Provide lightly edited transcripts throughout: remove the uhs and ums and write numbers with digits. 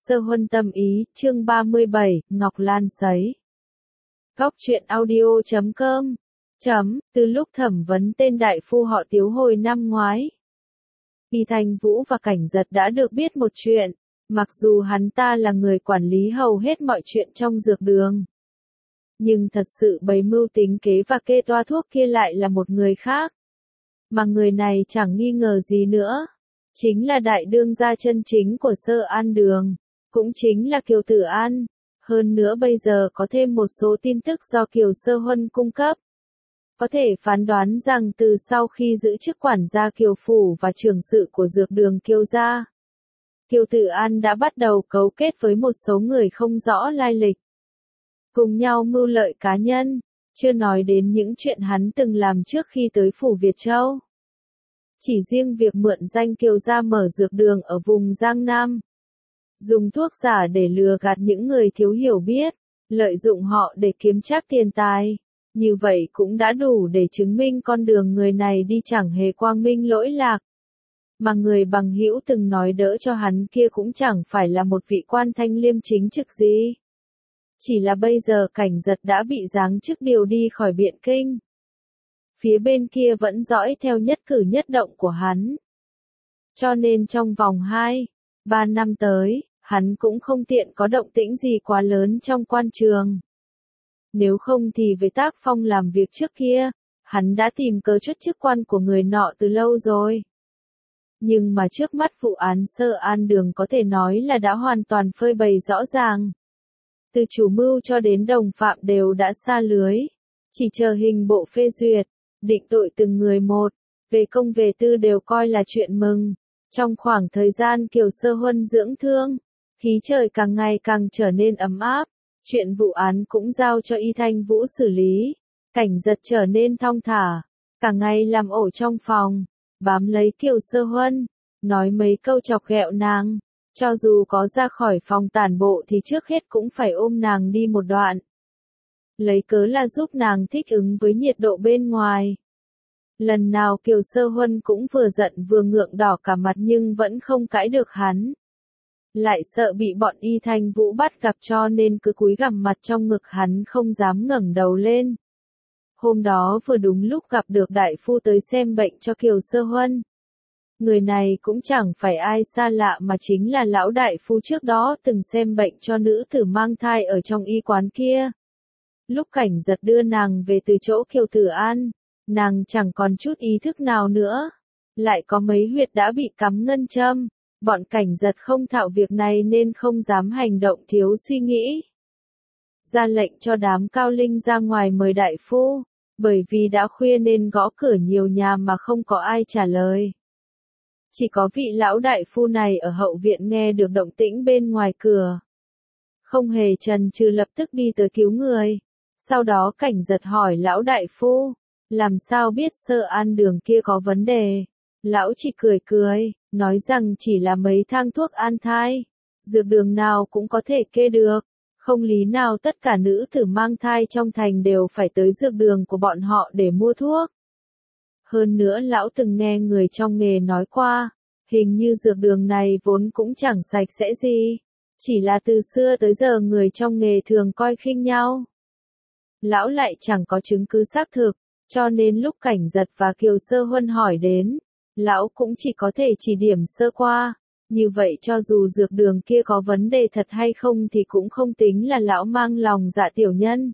Sơ Huân tâm ý, chương 37, Ngọc Lan sấy. Góc truyện audio.com. Từ lúc thẩm vấn tên đại phu họ Tiếu hồi năm ngoái, Y Thanh Vũ và Cảnh Giật đã được biết một chuyện, mặc dù hắn ta là người quản lý hầu hết mọi chuyện trong dược đường. Nhưng thật sự bày mưu tính kế và kê toa thuốc kia lại là một người khác. Mà người này chẳng nghi ngờ gì nữa. Chính là đại đương gia chân chính của Sơ An Đường, cũng chính là Kiều Tử An. Hơn nữa bây giờ có thêm một số tin tức do Kiều Sơ Huân cung cấp. Có thể phán đoán rằng từ sau khi giữ chức quản gia Kiều Phủ và trưởng sự của dược đường Kiều gia, Kiều Tử An đã bắt đầu cấu kết với một số người không rõ lai lịch. Cùng nhau mưu lợi cá nhân, chưa nói đến những chuyện hắn từng làm trước khi tới Phủ Việt Châu. Chỉ riêng việc mượn danh Kiều gia mở dược đường ở vùng Giang Nam, dùng thuốc giả để lừa gạt những người thiếu hiểu biết, lợi dụng họ để kiếm trác tiền tài. Như vậy cũng đã đủ để chứng minh con đường người này đi chẳng hề quang minh lỗi lạc. Mà người bằng hữu từng nói đỡ cho hắn kia cũng chẳng phải là một vị quan thanh liêm chính trực gì. Chỉ là bây giờ Cảnh Giật đã bị giáng chức điều đi khỏi Biện Kinh. Phía bên kia vẫn dõi theo nhất cử nhất động của hắn. Cho nên trong vòng 2-3 năm tới, hắn cũng không tiện có động tĩnh gì quá lớn trong quan trường. Nếu không thì với tác phong làm việc trước kia, hắn đã tìm cớ truất chức quan của người nọ từ lâu rồi. Nhưng mà trước mắt vụ án Sơ An Đường có thể nói là đã hoàn toàn phơi bày rõ ràng. Từ chủ mưu cho đến đồng phạm đều đã sa lưới. Chỉ chờ hình bộ phê duyệt, định tội từng người một, về công về tư đều coi là chuyện mừng. Trong khoảng thời gian Kiều Sơ Huân dưỡng thương, khí trời càng ngày càng trở nên ấm áp. Chuyện vụ án cũng giao cho Y Thanh Vũ xử lý. Cảnh Giật trở nên thong thả, cả ngày làm ổ trong phòng, bám lấy Kiều Sơ Huân, nói mấy câu chọc ghẹo nàng. Cho dù có ra khỏi phòng tản bộ thì trước hết cũng phải ôm nàng đi một đoạn. Lấy cớ là giúp nàng thích ứng với nhiệt độ bên ngoài. Lần nào Kiều Sơ Huân cũng vừa giận vừa ngượng đỏ cả mặt nhưng vẫn không cãi được hắn. Lại sợ bị bọn Y Thanh Vũ bắt gặp cho nên cứ cúi gằm mặt trong ngực hắn không dám ngẩng đầu lên. Hôm đó vừa đúng lúc gặp được đại phu tới xem bệnh cho Kiều Sơ Huân. Người này cũng chẳng phải ai xa lạ mà chính là lão đại phu trước đó từng xem bệnh cho nữ tử mang thai ở trong y quán kia. Lúc Cảnh Giật đưa nàng về từ chỗ Kiều Tử An, nàng chẳng còn chút ý thức nào nữa. Lại có mấy huyệt đã bị cắm ngân châm. Bọn Cảnh Giật không thạo việc này nên không dám hành động thiếu suy nghĩ. Ra lệnh cho đám cao linh ra ngoài mời đại phu, bởi vì đã khuya nên gõ cửa nhiều nhà mà không có ai trả lời. Chỉ có vị lão đại phu này ở hậu viện nghe được động tĩnh bên ngoài cửa. Không hề chần chừ lập tức đi tới cứu người. Sau đó Cảnh Giật hỏi lão đại phu, làm sao biết Sơ An Đường kia có vấn đề? Lão chỉ cười cười, nói rằng chỉ là mấy thang thuốc an thai. Dược đường nào cũng có thể kê được. Không lý nào tất cả nữ tử mang thai trong thành đều phải tới dược đường của bọn họ để mua thuốc. Hơn nữa lão từng nghe người trong nghề nói qua, hình như dược đường này vốn cũng chẳng sạch sẽ gì. Chỉ là từ xưa tới giờ người trong nghề thường coi khinh nhau. Lão lại chẳng có chứng cứ xác thực, cho nên lúc Cảnh Giật và Kiều Sơ Huân hỏi đến, lão cũng chỉ có thể chỉ điểm sơ qua. Như vậy cho dù dược đường kia có vấn đề thật hay không thì cũng không tính là lão mang lòng dạ tiểu nhân.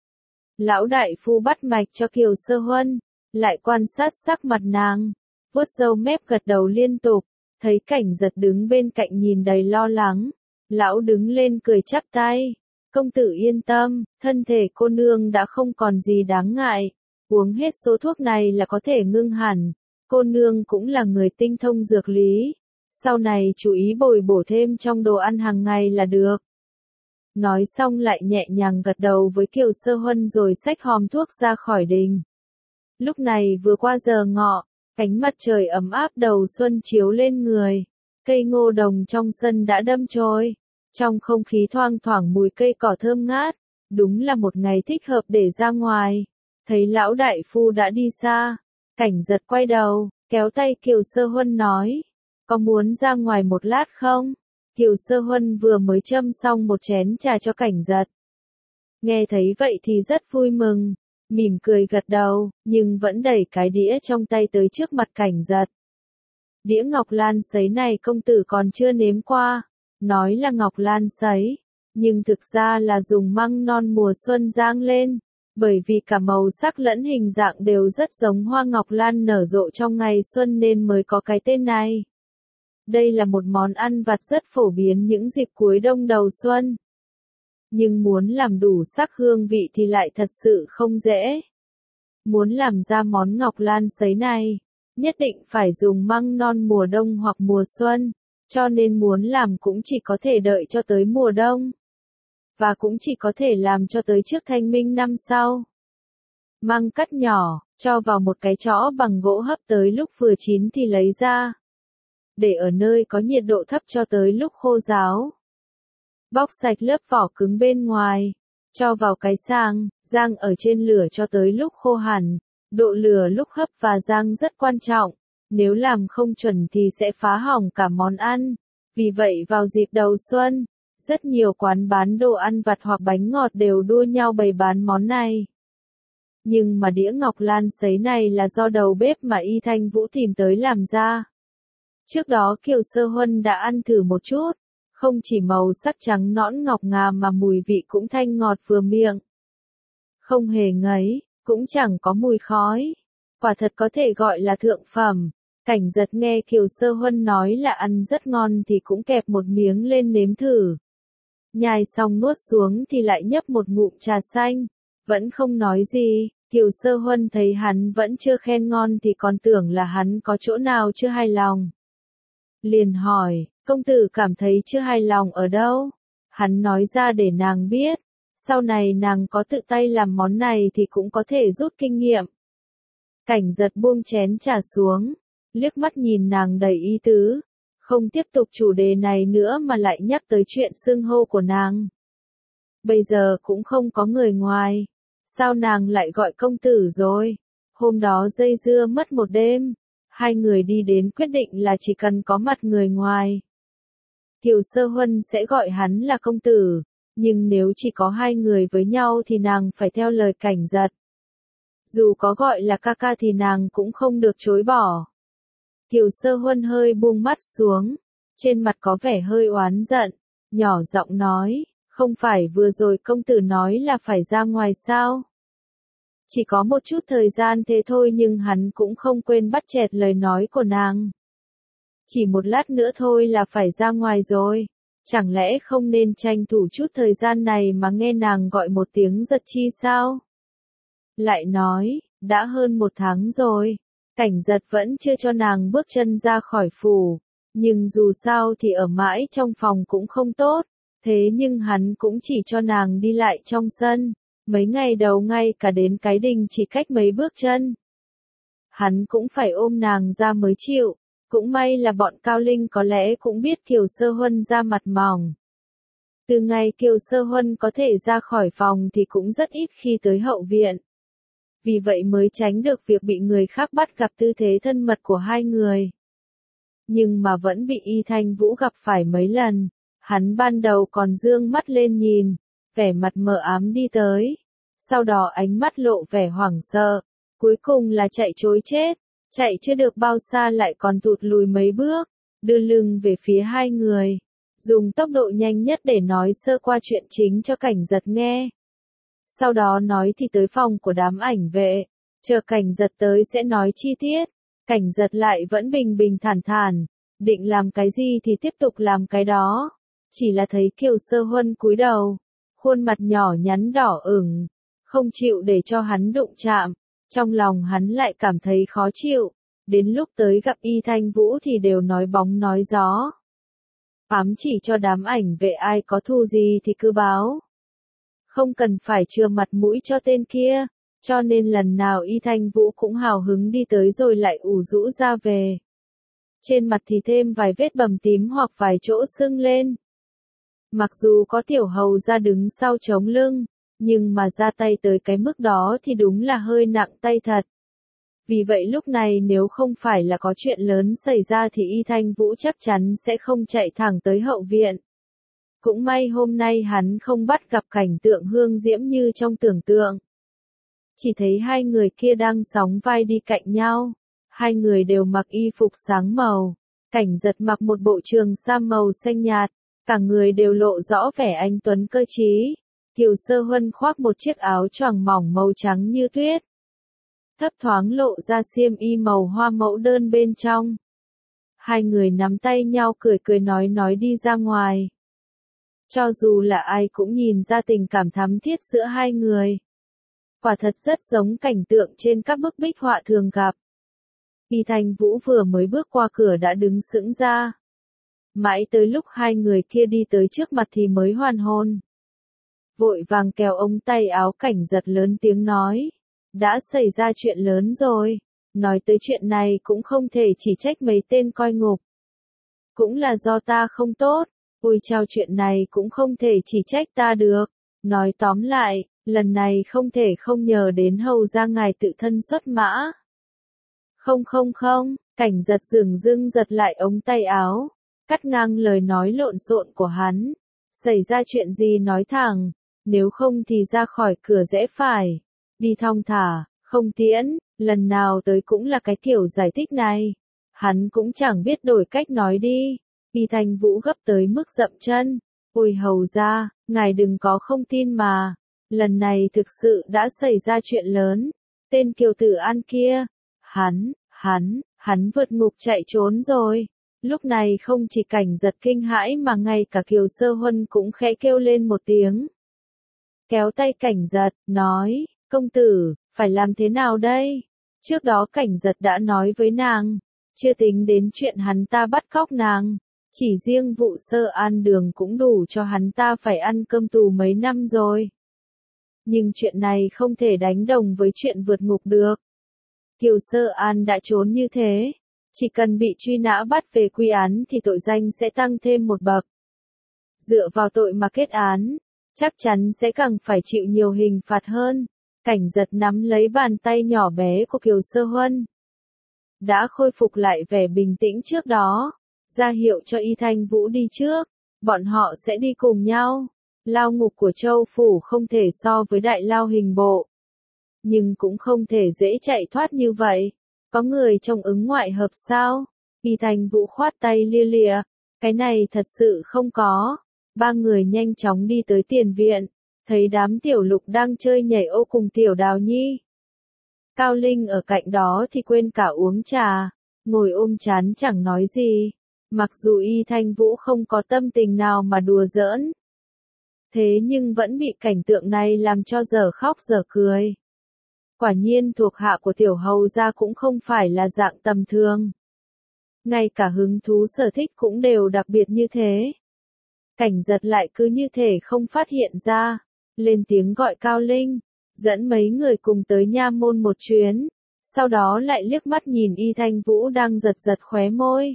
Lão đại phu bắt mạch cho Kiều Sơ Huân, lại quan sát sắc mặt nàng, vuốt râu mép gật đầu liên tục, thấy Cảnh Giật đứng bên cạnh nhìn đầy lo lắng. Lão đứng lên cười chắp tay, công tử yên tâm, thân thể cô nương đã không còn gì đáng ngại, uống hết số thuốc này là có thể ngưng hẳn. Cô nương cũng là người tinh thông dược lý, sau này chú ý bồi bổ thêm trong đồ ăn hàng ngày là được. Nói xong lại nhẹ nhàng gật đầu với Kiều Sơ Huân rồi xách hòm thuốc ra khỏi đình. Lúc này vừa qua giờ ngọ, ánh mặt trời ấm áp đầu xuân chiếu lên người, cây ngô đồng trong sân đã đâm chồi, trong không khí thoang thoảng mùi cây cỏ thơm ngát, đúng là một ngày thích hợp để ra ngoài. Thấy lão đại phu đã đi xa, Cảnh Giật quay đầu, kéo tay Kiều Sơ Huân nói, có muốn ra ngoài một lát không? Kiều Sơ Huân vừa mới châm xong một chén trà cho Cảnh Giật. Nghe thấy vậy thì rất vui mừng, mỉm cười gật đầu, nhưng vẫn đẩy cái đĩa trong tay tới trước mặt Cảnh Giật. Đĩa ngọc lan sấy này công tử còn chưa nếm qua, nói là ngọc lan sấy, nhưng thực ra là dùng măng non mùa xuân rang lên, bởi vì cả màu sắc lẫn hình dạng đều rất giống hoa ngọc lan nở rộ trong ngày xuân nên mới có cái tên này. Đây là một món ăn vặt rất phổ biến những dịp cuối đông đầu xuân. Nhưng muốn làm đủ sắc hương vị thì lại thật sự không dễ. Muốn làm ra món ngọc lan sấy này, nhất định phải dùng măng non mùa đông hoặc mùa xuân, cho nên muốn làm cũng chỉ có thể đợi cho tới mùa đông. Và cũng chỉ có thể làm cho tới trước Thanh Minh năm sau. Măng cắt nhỏ, cho vào một cái chõ bằng gỗ hấp tới lúc vừa chín thì lấy ra. Để ở nơi có nhiệt độ thấp cho tới lúc khô ráo. Bóc sạch lớp vỏ cứng bên ngoài, cho vào cái xang, rang ở trên lửa cho tới lúc khô hẳn. Độ lửa lúc hấp và rang rất quan trọng, nếu làm không chuẩn thì sẽ phá hỏng cả món ăn. Vì vậy vào dịp đầu xuân, rất nhiều quán bán đồ ăn vặt hoặc bánh ngọt đều đua nhau bày bán món này. Nhưng mà đĩa ngọc lan sấy này là do đầu bếp mà Y Thanh Vũ tìm tới làm ra. Trước đó Kiều Sơ Huân đã ăn thử một chút, không chỉ màu sắc trắng nõn ngọc ngà mà mùi vị cũng thanh ngọt vừa miệng. Không hề ngấy, cũng chẳng có mùi khói. Quả thật có thể gọi là thượng phẩm. Cảnh Giật nghe Kiều Sơ Huân nói là ăn rất ngon thì cũng kẹp một miếng lên nếm thử. Nhai xong nuốt xuống thì lại nhấp một ngụm trà xanh. Vẫn không nói gì, Kiều Sơ Huân thấy hắn vẫn chưa khen ngon thì còn tưởng là hắn có chỗ nào chưa hài lòng. Liền hỏi, công tử cảm thấy chưa hài lòng ở đâu? Hắn nói ra để nàng biết. Sau này nàng có tự tay làm món này thì cũng có thể rút kinh nghiệm. Cảnh Giật buông chén trà xuống, liếc mắt nhìn nàng đầy ý tứ, không tiếp tục chủ đề này nữa mà lại nhắc tới chuyện xưng hô của nàng. Bây giờ cũng không có người ngoài, sao nàng lại gọi công tử rồi? Hôm đó dây dưa mất một đêm, hai người đi đến quyết định là chỉ cần có mặt người ngoài. Kiều Sơ Huân sẽ gọi hắn là công tử. Nhưng nếu chỉ có hai người với nhau thì nàng phải theo lời Cảnh Giật. Dù có gọi là ca ca thì nàng cũng không được chối bỏ. Kiều Sơ Huân hơi buông mắt xuống, trên mặt có vẻ hơi oán giận, nhỏ giọng nói, không phải vừa rồi công tử nói là phải ra ngoài sao? Chỉ có một chút thời gian thế thôi nhưng hắn cũng không quên bắt chẹt lời nói của nàng. Chỉ một lát nữa thôi là phải ra ngoài rồi. Chẳng lẽ không nên tranh thủ chút thời gian này mà nghe nàng gọi một tiếng Giật chi sao? Lại nói, đã hơn một tháng rồi, Cảnh Giật vẫn chưa cho nàng bước chân ra khỏi phủ, nhưng dù sao thì ở mãi trong phòng cũng không tốt, thế nhưng hắn cũng chỉ cho nàng đi lại trong sân, mấy ngày đầu ngay cả đến cái đình chỉ cách mấy bước chân. Hắn cũng phải ôm nàng ra mới chịu. Cũng may là bọn Cao Linh có lẽ cũng biết Kiều Sơ Huân ra mặt mỏng. Từ ngày Kiều Sơ Huân có thể ra khỏi phòng thì cũng rất ít khi tới hậu viện. Vì vậy mới tránh được việc bị người khác bắt gặp tư thế thân mật của hai người. Nhưng mà vẫn bị Y Thanh Vũ gặp phải mấy lần. Hắn ban đầu còn dương mắt lên nhìn, vẻ mặt mờ ám đi tới. Sau đó ánh mắt lộ vẻ hoảng sợ. Cuối cùng là chạy trối chết. Chạy chưa được bao xa lại còn thụt lùi mấy bước, đưa lưng về phía hai người, dùng tốc độ nhanh nhất để nói sơ qua chuyện chính cho Cảnh Giật nghe. Sau đó nói thì tới phòng của đám ảnh vệ, chờ Cảnh Giật tới sẽ nói chi tiết. Cảnh Giật lại vẫn bình bình thản thản, định làm cái gì thì tiếp tục làm cái đó. Chỉ là thấy Kiều Sơ Huân cúi đầu, khuôn mặt nhỏ nhắn đỏ ửng, không chịu để cho hắn đụng chạm. Trong lòng hắn lại cảm thấy khó chịu, đến lúc tới gặp Y Thanh Vũ thì đều nói bóng nói gió. Ám chỉ cho đám ảnh vệ ai có thù gì thì cứ báo. Không cần phải chừa mặt mũi cho tên kia, cho nên lần nào Y Thanh Vũ cũng hào hứng đi tới rồi lại ủ rũ ra về. Trên mặt thì thêm vài vết bầm tím hoặc vài chỗ sưng lên. Mặc dù có tiểu hầu ra đứng sau chống lưng, nhưng mà ra tay tới cái mức đó thì đúng là hơi nặng tay thật. Vì vậy lúc này nếu không phải là có chuyện lớn xảy ra thì Y Thanh Vũ chắc chắn sẽ không chạy thẳng tới hậu viện. Cũng may hôm nay hắn không bắt gặp cảnh tượng hương diễm như trong tưởng tượng. Chỉ thấy hai người kia đang sóng vai đi cạnh nhau. Hai người đều mặc y phục sáng màu. Cảnh Giật mặc một bộ trường sam màu xanh nhạt. Cả người đều lộ rõ vẻ anh tuấn cơ trí. Kiều Sơ Huân khoác một chiếc áo choàng mỏng màu trắng như tuyết. Thấp thoáng lộ ra xiêm y màu hoa mẫu đơn bên trong. Hai người nắm tay nhau cười cười nói đi ra ngoài. Cho dù là ai cũng nhìn ra tình cảm thắm thiết giữa hai người. Quả thật rất giống cảnh tượng trên các bức bích họa thường gặp. Y Thanh Vũ vừa mới bước qua cửa đã đứng sững ra. Mãi tới lúc hai người kia đi tới trước mặt thì mới hoàn hồn. Vội vàng kéo ống tay áo Cảnh Giật lớn tiếng nói. Đã xảy ra chuyện lớn rồi. Nói tới chuyện này cũng không thể chỉ trách mấy tên coi ngục. Cũng là do ta không tốt. Ôi chao, chuyện này cũng không thể chỉ trách ta được. Nói tóm lại, lần này không thể không nhờ đến hầu ra ngài tự thân xuất mã. Không, Cảnh Giật dửng dưng giật lại ống tay áo, cắt ngang lời nói lộn xộn của hắn. Xảy ra chuyện gì nói thẳng, nếu không thì ra khỏi cửa rẽ phải. Đi thong thả, không tiễn, lần nào tới cũng là cái kiểu giải thích này. Hắn cũng chẳng biết đổi cách nói đi. Y Thanh Vũ gấp tới mức dậm chân. Ôi hầu ra, ngài đừng có không tin mà. Lần này thực sự đã xảy ra chuyện lớn. Tên Kiều Tử An kia, hắn vượt ngục chạy trốn rồi. Lúc này không chỉ Cảnh Giật kinh hãi mà ngay cả Kiều Sơ Huân cũng khẽ kêu lên một tiếng. Kéo tay Cảnh Giật, nói, công tử, phải làm thế nào đây? Trước đó Cảnh Giật đã nói với nàng, chưa tính đến chuyện hắn ta bắt cóc nàng. Chỉ riêng vụ Sơ An Đường cũng đủ cho hắn ta phải ăn cơm tù mấy năm rồi. Nhưng chuyện này không thể đánh đồng với chuyện vượt ngục được. Kiều Sơ An đã trốn như thế. Chỉ cần bị truy nã bắt về quy án thì tội danh sẽ tăng thêm một bậc. Dựa vào tội mà kết án, chắc chắn sẽ càng phải chịu nhiều hình phạt hơn. Cảnh Giật nắm lấy bàn tay nhỏ bé của Kiều Sơ Huân. Đã khôi phục lại vẻ bình tĩnh trước đó. Ra hiệu cho Y Thanh Vũ đi trước. Bọn họ sẽ đi cùng nhau. Lao ngục của Châu Phủ không thể so với đại lao hình bộ. Nhưng cũng không thể dễ chạy thoát như vậy. Có người trong ứng ngoại hợp sao? Y Thanh Vũ khoát tay lia lịa. Cái này thật sự không có. Ba người nhanh chóng đi tới tiền viện. Thấy đám Tiểu Lục đang chơi nhảy ô cùng Tiểu Đào Nhi. Cao Linh ở cạnh đó thì quên cả uống trà. Ngồi ôm chán chẳng nói gì. Mặc dù Y Thanh Vũ không có tâm tình nào mà đùa giỡn. Thế nhưng vẫn bị cảnh tượng này làm cho dở khóc dở cười. Quả nhiên thuộc hạ của tiểu hầu gia cũng không phải là dạng tầm thường. Ngay cả hứng thú sở thích cũng đều đặc biệt như thế. Cảnh Giật lại cứ như thể không phát hiện ra. Lên tiếng gọi Cao Linh. Dẫn mấy người cùng tới nha môn một chuyến. Sau đó lại liếc mắt nhìn Y Thanh Vũ đang giật giật khóe môi.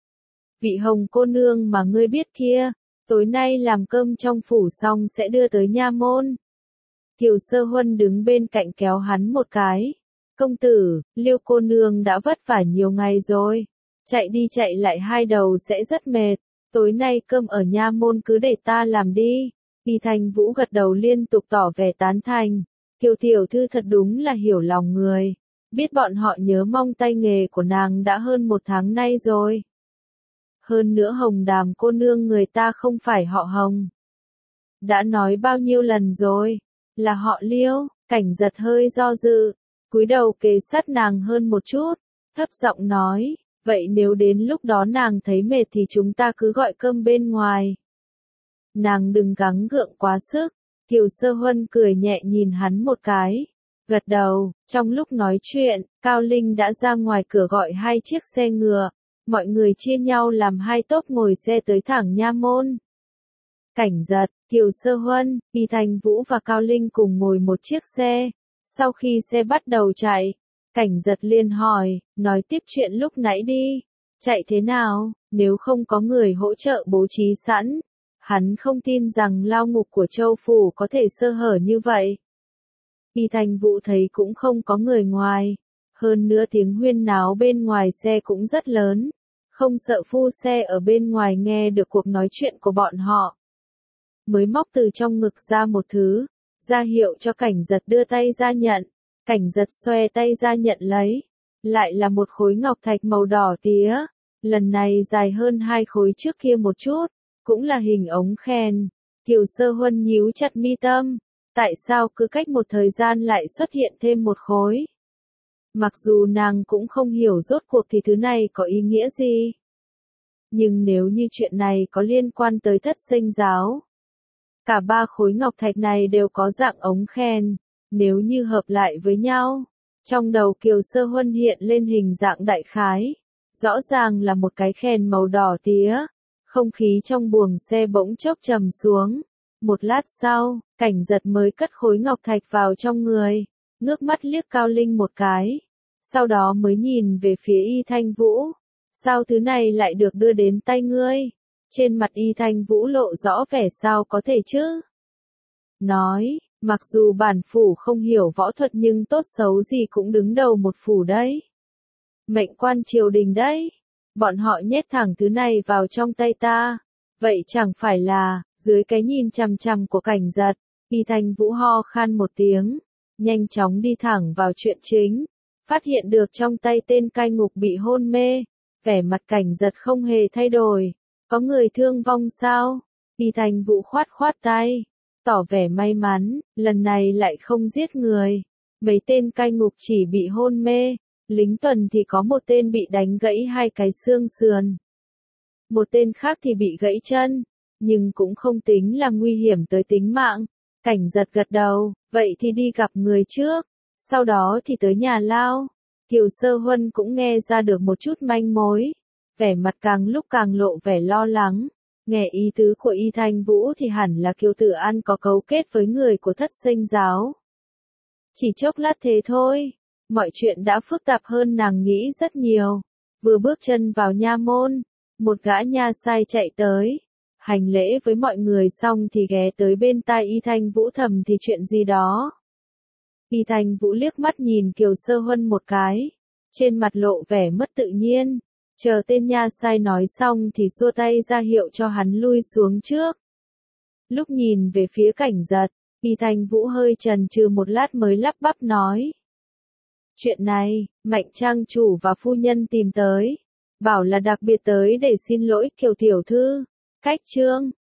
Vị Hồng cô nương mà ngươi biết kia, tối nay làm cơm trong phủ xong sẽ đưa tới nha môn. Kiều Sơ Huân đứng bên cạnh kéo hắn một cái. Công tử, Liêu cô nương đã vất vả nhiều ngày rồi. Chạy đi chạy lại hai đầu sẽ rất mệt. Tối nay cơm ở nha môn cứ để ta làm đi. Y Thanh Vũ gật đầu liên tục tỏ vẻ tán thành. Kiều tiểu thư thật đúng là hiểu lòng người. Biết bọn họ nhớ mong tay nghề của nàng đã hơn một tháng nay rồi. Hơn nữa Hồng Đàm cô nương người ta không phải họ Hồng. Đã nói bao nhiêu lần rồi, là họ Liêu. Cảnh Giật hơi do dự, cúi đầu kề sát nàng hơn một chút, thấp giọng nói, vậy nếu đến lúc đó nàng thấy mệt thì chúng ta cứ gọi cơm bên ngoài. Nàng đừng gắng gượng quá sức. Kiều Sơ Huân cười nhẹ nhìn hắn một cái, gật đầu. Trong lúc nói chuyện, Cao Linh đã ra ngoài cửa gọi hai chiếc xe ngựa. Mọi người chia nhau làm hai tốp ngồi xe tới thẳng nha môn. Cảnh Giật, Kiều Sơ Huân, Y Thanh Vũ và Cao Linh cùng ngồi một chiếc xe. Sau khi xe bắt đầu chạy, Cảnh Giật liền hỏi, nói tiếp chuyện lúc nãy đi. Chạy thế nào, nếu không có người hỗ trợ bố trí sẵn. Hắn không tin rằng lao ngục của Châu Phủ có thể sơ hở như vậy. Y Thanh Vũ thấy cũng không có người ngoài. Hơn nữa tiếng huyên náo bên ngoài xe cũng rất lớn, không sợ phu xe ở bên ngoài nghe được cuộc nói chuyện của bọn họ. Mới móc từ trong ngực ra một thứ, ra hiệu cho Cảnh Giật đưa tay ra nhận. Cảnh Giật xoe tay ra nhận lấy, lại là một khối ngọc thạch màu đỏ tía, lần này dài hơn 2 khối trước kia một chút, cũng là hình ống khen. Kiều Sơ Huân nhíu chặt mi tâm, tại sao cứ cách một thời gian lại xuất hiện thêm một khối? Mặc dù nàng cũng không hiểu rốt cuộc thì thứ này có ý nghĩa gì. Nhưng nếu như chuyện này có liên quan tới Thất Sinh giáo, cả 3 khối ngọc thạch này đều có dạng ống khen, nếu như hợp lại với nhau, trong đầu Kiều Sơ Huân hiện lên hình dạng đại khái, rõ ràng là một cái khen màu đỏ tía. Không khí trong buồng xe bỗng chốc trầm xuống. Một lát sau, Cảnh Giật mới cất khối ngọc thạch vào trong người, ngước mắt liếc Cao Linh một cái, sau đó mới nhìn về phía Y Thanh Vũ. Sao thứ này lại được đưa đến tay ngươi? Trên mặt Y Thanh Vũ lộ rõ vẻ sao có thể chứ? Nói, mặc dù bản phủ không hiểu võ thuật nhưng tốt xấu gì cũng đứng đầu một phủ đấy. Mệnh quan triều đình đấy. Bọn họ nhét thẳng thứ này vào trong tay ta. Vậy chẳng phải là, dưới cái nhìn chằm chằm của Cảnh Giật, Y Thanh Vũ ho khan một tiếng, nhanh chóng đi thẳng vào chuyện chính. Phát hiện được trong tay tên cai ngục bị hôn mê, vẻ mặt Cảnh Giật không hề thay đổi. Có người thương vong sao? Y Thanh Vũ khoát khoát tay, tỏ vẻ may mắn, lần này lại không giết người. Mấy tên cai ngục chỉ bị hôn mê, lính tuần thì có một tên bị đánh gãy 2 cái xương sườn. Một tên khác thì bị gãy chân, nhưng cũng không tính là nguy hiểm tới tính mạng. Cảnh Giật gật đầu, vậy thì đi gặp người trước, sau đó thì tới nhà lao. Kiều Sơ Huân cũng nghe ra được một chút manh mối, vẻ mặt càng lúc càng lộ vẻ lo lắng. Nghe ý tứ của Y Thanh Vũ thì hẳn là Kiều Tử An có cấu kết với người của Thất Sinh giáo. Chỉ chốc lát thế thôi, mọi chuyện đã phức tạp hơn nàng nghĩ rất nhiều. Vừa bước chân vào nha môn, một gã nha sai chạy tới, hành lễ với mọi người xong thì ghé tới bên tai Y Thanh Vũ thầm thì chuyện gì đó. Y Thanh Vũ liếc mắt nhìn Kiều Sơ Huân một cái, trên mặt lộ vẻ mất tự nhiên, chờ tên nha sai nói xong thì xua tay ra hiệu cho hắn lui xuống trước. Lúc nhìn về phía Cảnh Giật, Y Thanh Vũ hơi chần chừ một lát mới lắp bắp nói. Chuyện này, Mạnh trang chủ và phu nhân tìm tới, bảo là đặc biệt tới để xin lỗi Kiều tiểu thư. Cách chương